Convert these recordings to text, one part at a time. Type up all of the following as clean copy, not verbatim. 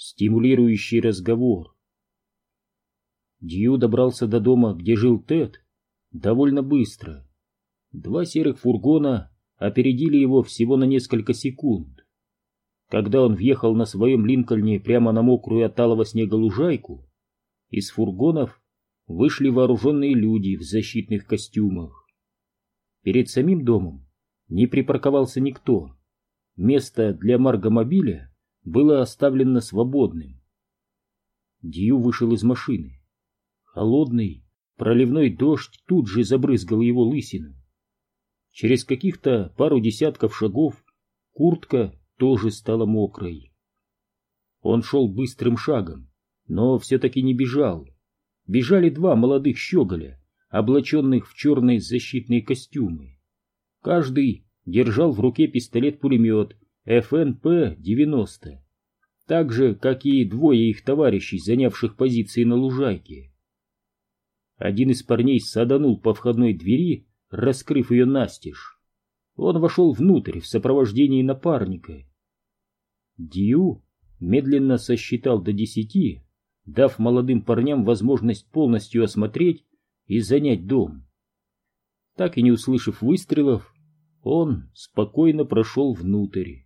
стимулирующий разговор. Дью добрался до дома, где жил Тед, довольно быстро. 2 серых фургона опередили его всего на несколько секунд. Когда он въехал на своем Линкольне прямо на мокрую от талого снега лужайку, из фургонов вышли вооруженные люди в защитных костюмах. Перед самим домом не припарковался никто. Место для маргомобиля было оставлено свободным. Дью вышел из машины. Холодный, проливной дождь тут же забрызгал его лысину. Через каких-то пару десятков шагов куртка тоже стала мокрой. Он шел быстрым шагом, но все-таки не бежал. Бежали 2 молодых щеголя, облаченных в черные защитные костюмы. Каждый держал в руке пистолет-пулемет ФНП-90, так же, как и 2 их товарищей, занявших позиции на лужайке. Один из парней саданул по входной двери, раскрыв ее настежь. Он вошел внутрь в сопровождении напарника. Дью медленно сосчитал до 10, дав молодым парням возможность полностью осмотреть и занять дом. Так и не услышав выстрелов, он спокойно прошел внутрь.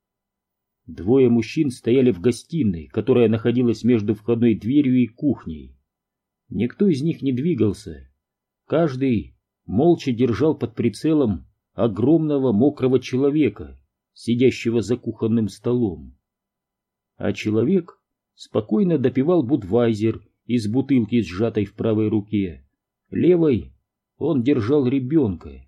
2 мужчин стояли в гостиной, которая находилась между входной дверью и кухней. Никто из них не двигался. Каждый молча держал под прицелом огромного мокрого человека, сидящего за кухонным столом. А человек спокойно допивал будвайзер из бутылки, сжатой в правой руке. Левой он держал ребенка.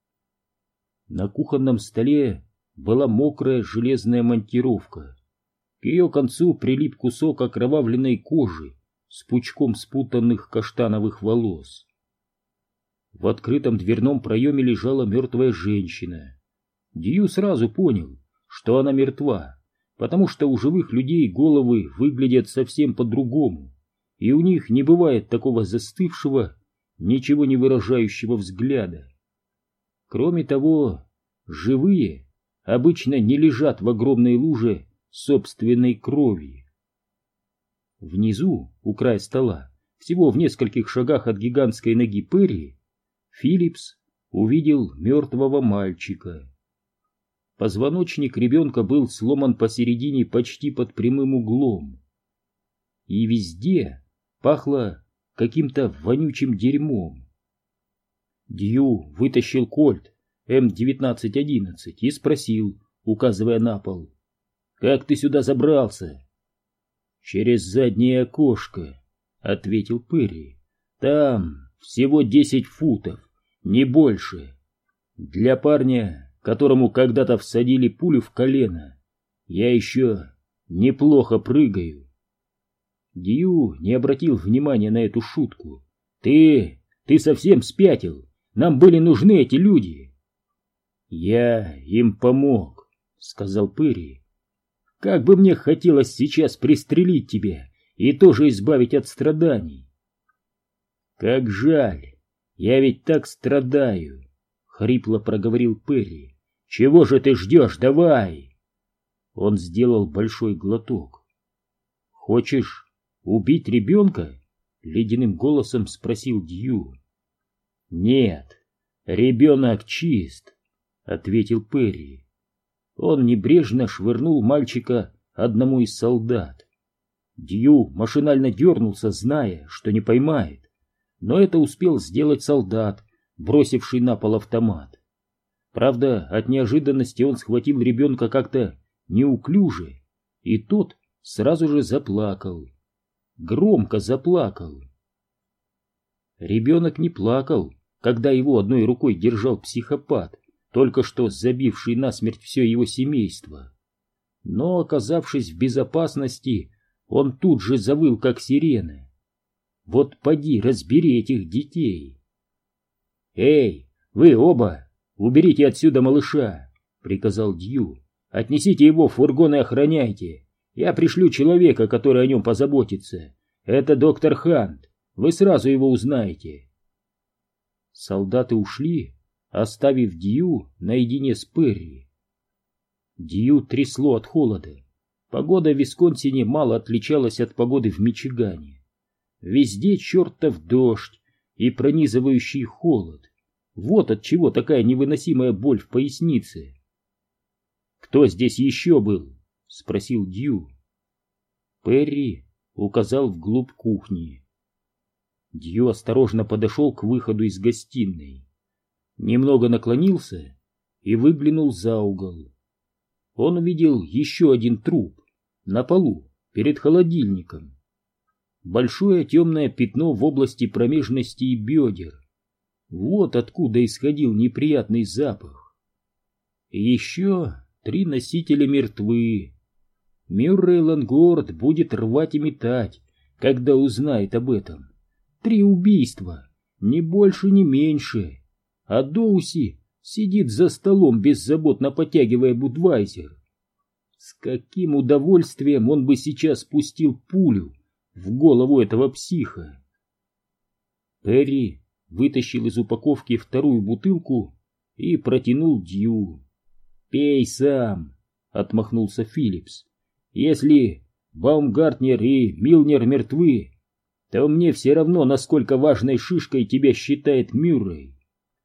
На кухонном столе была мокрая железная монтировка. К ее концу прилип кусок окровавленной кожи с пучком спутанных каштановых волос. В открытом дверном проеме лежала мертвая женщина. Дью сразу понял, что она мертва, потому что у живых людей головы выглядят совсем по-другому, и у них не бывает такого застывшего, ничего не выражающего взгляда. Кроме того, живые обычно не лежат в огромной луже собственной крови. Внизу, у края стола, всего в нескольких шагах от гигантской ноги Перри, Филлипс увидел мертвого мальчика. Позвоночник ребенка был сломан посередине почти под прямым углом. И везде пахло каким-то вонючим дерьмом. Дью вытащил кольт М1911 и спросил, указывая на пол: «Как ты сюда забрался?» «Через заднее окошко», — ответил Перри. «Там всего 10 футов, не больше. Для парня, которому когда-то всадили пулю в колено, я еще неплохо прыгаю». Дью не обратил внимания на эту шутку. Ты совсем спятил? Нам были нужны эти люди». «Я им помог», — сказал Перри. «Как бы мне хотелось сейчас пристрелить тебя и тоже избавить от страданий». «Как жаль, я ведь так страдаю», — хрипло проговорил Перри. «Чего же ты ждешь? Давай!» Он сделал большой глоток. «Хочешь убить ребенка?» — ледяным голосом спросил Дью. «Нет, ребенок чист», — ответил Перри. Он небрежно швырнул мальчика одному из солдат. Дью машинально дернулся, зная, что не поймает, но это успел сделать солдат, бросивший на пол автомат. Правда, от неожиданности он схватил ребенка как-то неуклюже, и тот сразу же заплакал. Громко заплакал. Ребенок не плакал, когда его одной рукой держал психопат, только что забивший насмерть все его семейство. Но, оказавшись в безопасности, он тут же завыл, как сирена. Вот поди, разбери этих детей. «Эй, вы оба, уберите отсюда малыша», — приказал Дью. «Отнесите его в фургон и охраняйте. Я пришлю человека, который о нем позаботится. Это доктор Хант. Вы сразу его узнаете». Солдаты ушли, оставив Дью наедине с Перри. Дью трясло от холода. Погода в Висконсине мало отличалась от погоды в Мичигане. Везде чертов дождь и пронизывающий холод. Вот от чего такая невыносимая боль в пояснице. «Кто здесь еще был?» — спросил Дью. Перри указал вглубь кухни. Дью осторожно подошел к выходу из гостиной, немного наклонился и выглянул за угол. Он увидел еще один труп на полу перед холодильником. Большое темное пятно в области промежности и бедер. Вот откуда исходил неприятный запах. И еще 3 носителя мертвы. Мюррей Лангорд будет рвать и метать, когда узнает об этом. 3 убийства, ни больше, ни меньше. А Доуси сидит за столом, беззаботно потягивая Будвайзер. С каким удовольствием он бы сейчас пустил пулю в голову этого психа. Перри вытащил из упаковки 2-ю бутылку и протянул Дью. «Пей сам», — отмахнулся Филлипс. «Если Баумгартнер и Милнер мертвы, то мне все равно, насколько важной шишкой тебя считает Мюррей».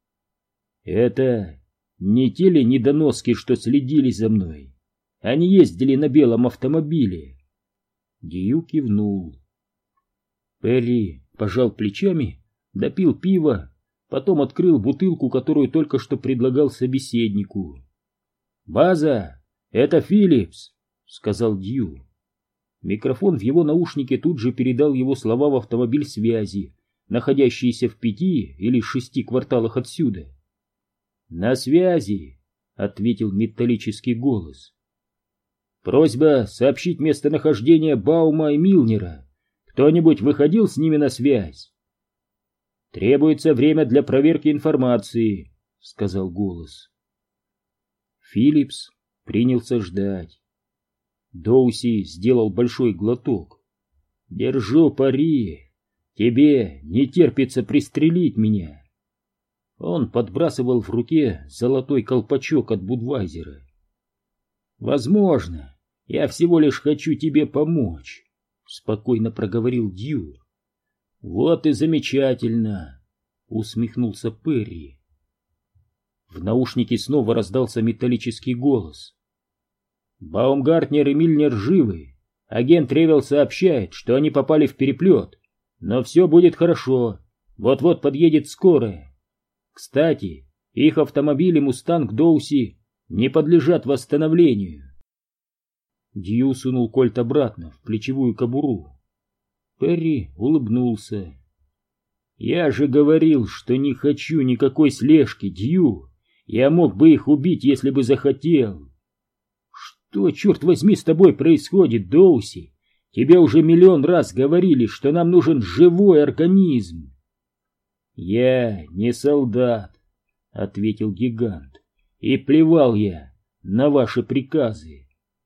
«Это не те ли недоноски, что следили за мной? Они ездили на белом автомобиле». Дью кивнул. Перри пожал плечами, допил пиво, потом открыл бутылку, которую только что предлагал собеседнику. «База, это Филлипс», — сказал Дью. Микрофон в его наушнике тут же передал его слова в автомобиль связи, находящийся в 5 или 6 кварталах отсюда. «На связи», — ответил металлический голос. «Просьба сообщить местонахождение Баума и Милнера. Кто-нибудь выходил с ними на связь?» «Требуется время для проверки информации», — сказал голос. Филлипс принялся ждать. Доуси сделал большой глоток. «Держу пари. Тебе не терпится пристрелить меня». Он подбрасывал в руке золотой колпачок от Будвайзера. «Возможно, я всего лишь хочу тебе помочь», — спокойно проговорил Дью. «Вот и замечательно», — усмехнулся Перри. В наушнике снова раздался металлический голос. «Баумгартнер и Мильнер живы. Агент Ревел сообщает, что они попали в переплет. Но все будет хорошо. Вот-вот подъедет скорая. Кстати, их автомобили «Мустанг» Доуси не подлежат восстановлению». Дью сунул кольт обратно в плечевую кобуру. Перри улыбнулся. «Я же говорил, что не хочу никакой слежки, Дью. Я мог бы их убить, если бы захотел». «Что, черт возьми, с тобой происходит, Доуси? Тебе уже миллион раз говорили, что нам нужен живой организм». «Я не солдат», — ответил гигант, — «и плевал я на ваши приказы.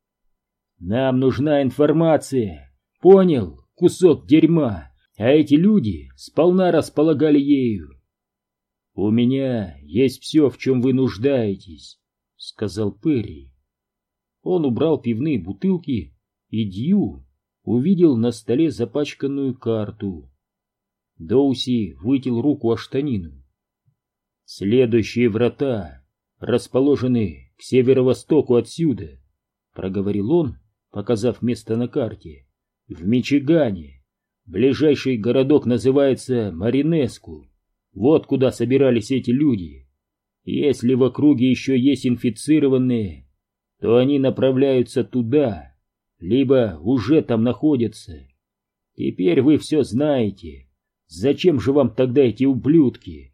Нам нужна информация, понял, кусок дерьма, а эти люди сполна располагали ею». «У меня есть все, в чем вы нуждаетесь», — сказал Перри. Он убрал пивные бутылки, и Дью увидел на столе запачканную карту. Доуси вытел руку о штанину. «Следующие врата расположены к северо-востоку отсюда», — проговорил он, показав место на карте. «В Мичигане. Ближайший городок называется Маринеску. Вот куда собирались эти люди. Если в округе еще есть инфицированные, то они направляются туда, либо уже там находятся. Теперь вы все знаете. Зачем же вам тогда эти ублюдки?»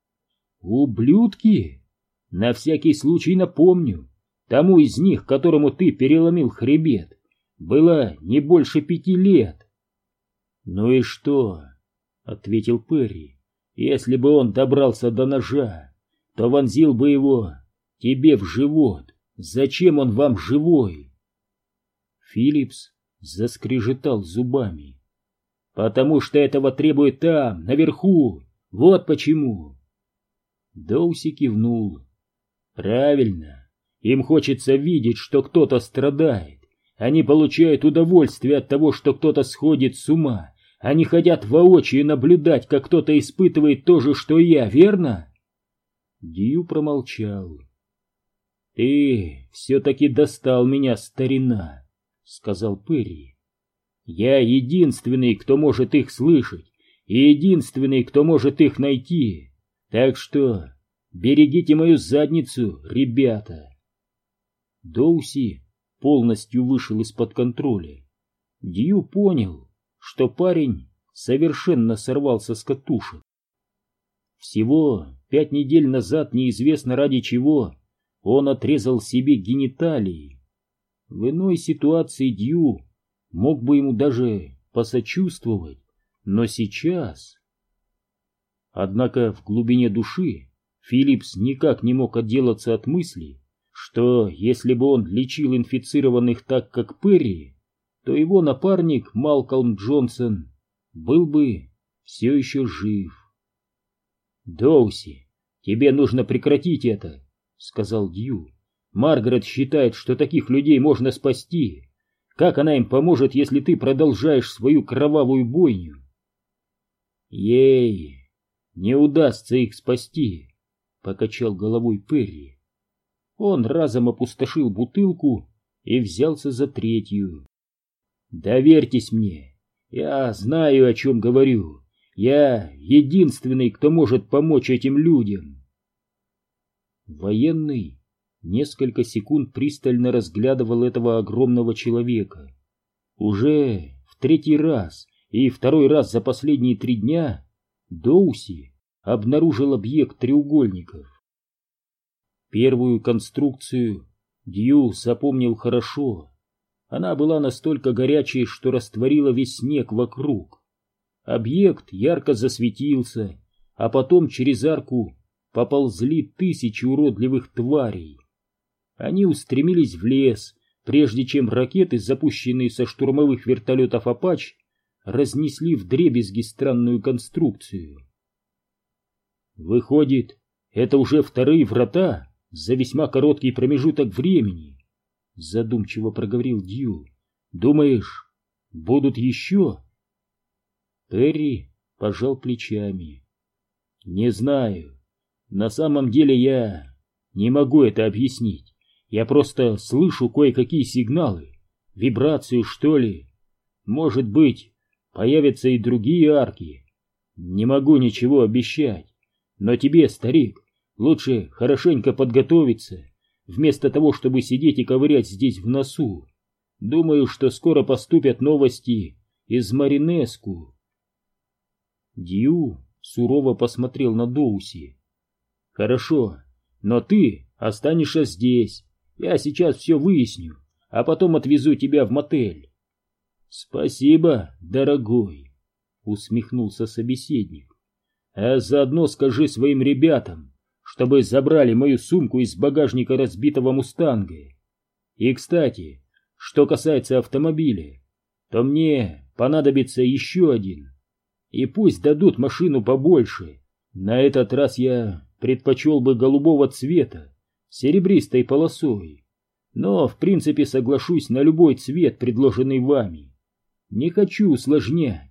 «Ублюдки? На всякий случай напомню, тому из них, которому ты переломил хребет, было не больше 5 лет». «Ну и что?» — ответил Перри. «Если бы он добрался до ножа, то вонзил бы его тебе в живот. Зачем он вам живой?» Филлипс заскрежетал зубами. «Потому что этого требует там, наверху. Вот почему». Доуси кивнул. «Правильно. Им хочется видеть, что кто-то страдает, Они получают удовольствие от того, что кто-то сходит с ума. Они хотят воочию наблюдать, как кто-то испытывает то же, что и я, верно?» Дью промолчал. «Ты все-таки достал меня, старина», — сказал Перри. «Я единственный, кто может их слышать, и единственный, кто может их найти. Так что берегите мою задницу, ребята». Доуси полностью вышел из-под контроля. Дью понял, что парень совершенно сорвался с катушек. Всего 5 недель назад, неизвестно ради чего, он отрезал себе гениталии. В иной ситуации Дью мог бы ему даже посочувствовать, но сейчас... Однако в глубине души Филлипс никак не мог отделаться от мысли, что если бы он лечил инфицированных так, как Перри, то его напарник Малкольм Джонсон был бы все еще жив. «Доуси, тебе нужно прекратить это», — сказал Дью. «Маргарет считает, что таких людей можно спасти. Как она им поможет, если ты продолжаешь свою кровавую бойню?» «Ей не удастся их спасти», — покачал головой Перри. Он разом опустошил бутылку и взялся за третью. «Доверьтесь мне, я знаю, о чем говорю. Я единственный, кто может помочь этим людям». Военный несколько секунд пристально разглядывал этого огромного человека. Уже в 3-й раз и 2-й раз за последние 3 дня Доуси обнаружил объект треугольников. Первую конструкцию Дью запомнил хорошо. Она была настолько горячей, что растворила весь снег вокруг. Объект ярко засветился, а потом через арку поползли 1000 уродливых тварей. Они устремились в лес, прежде чем ракеты, запущенные со штурмовых вертолетов «Апач», разнесли вдребезги странную конструкцию. «Выходит, это уже 2-е врата за весьма короткий промежуток времени», — задумчиво проговорил Дью. «Думаешь, будут еще?» Перри пожал плечами. «Не знаю. На самом деле я не могу это объяснить. Я просто слышу кое-какие сигналы, вибрацию, что ли. Может быть, появятся и другие арки. Не могу ничего обещать. Но тебе, старик, лучше хорошенько подготовиться, вместо того, чтобы сидеть и ковырять здесь в носу. Думаю, что скоро поступят новости из Маринеску». Дью сурово посмотрел на Доуси. «Хорошо, но ты останешься здесь. Я сейчас все выясню, а потом отвезу тебя в мотель». «Спасибо, дорогой», — усмехнулся собеседник. «А заодно скажи своим ребятам, чтобы забрали мою сумку из багажника разбитого «Мустанга». И, кстати, что касается автомобиля, то мне понадобится еще один. И пусть дадут машину побольше. На этот раз я предпочел бы голубого цвета, с серебристой полосой. Но, в принципе, соглашусь на любой цвет, предложенный вами. Не хочу усложнять».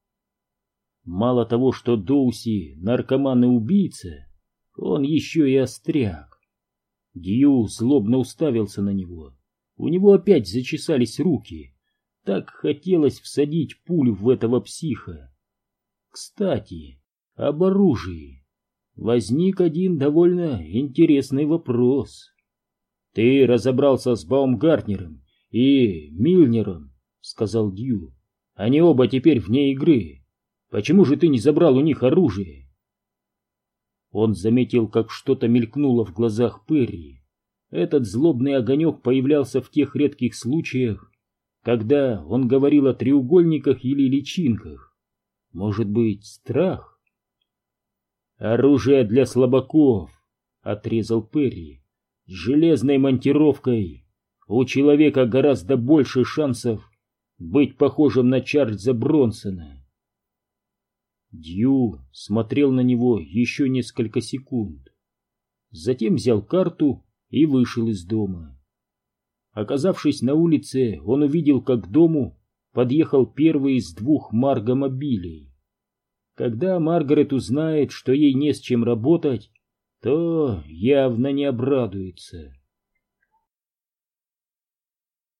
Мало того, что Доуси наркоман и убийца, он еще и остряк. Дью злобно уставился на него. У него опять зачесались руки. Так хотелось всадить пулю в этого психа. Кстати, об оружии. Возник один довольно интересный вопрос. «Ты разобрался с Баумгартнером и Мильнером», — сказал Дью. «Они оба теперь вне игры. Почему же ты не забрал у них оружие?» Он заметил, как что-то мелькнуло в глазах Перри. Этот злобный огонек появлялся в тех редких случаях, когда он говорил о треугольниках или личинках. Может быть, страх? «Оружие для слабаков», — отрезал Перри. «С железной монтировкой у человека гораздо больше шансов быть похожим на Чарльза Бронсона». Дью смотрел на него еще несколько секунд. Затем взял карту и вышел из дома. Оказавшись на улице, он увидел, как к дому подъехал первый из 2 маргомобилей. Когда Маргарет узнает, что ей не с чем работать, то явно не обрадуется.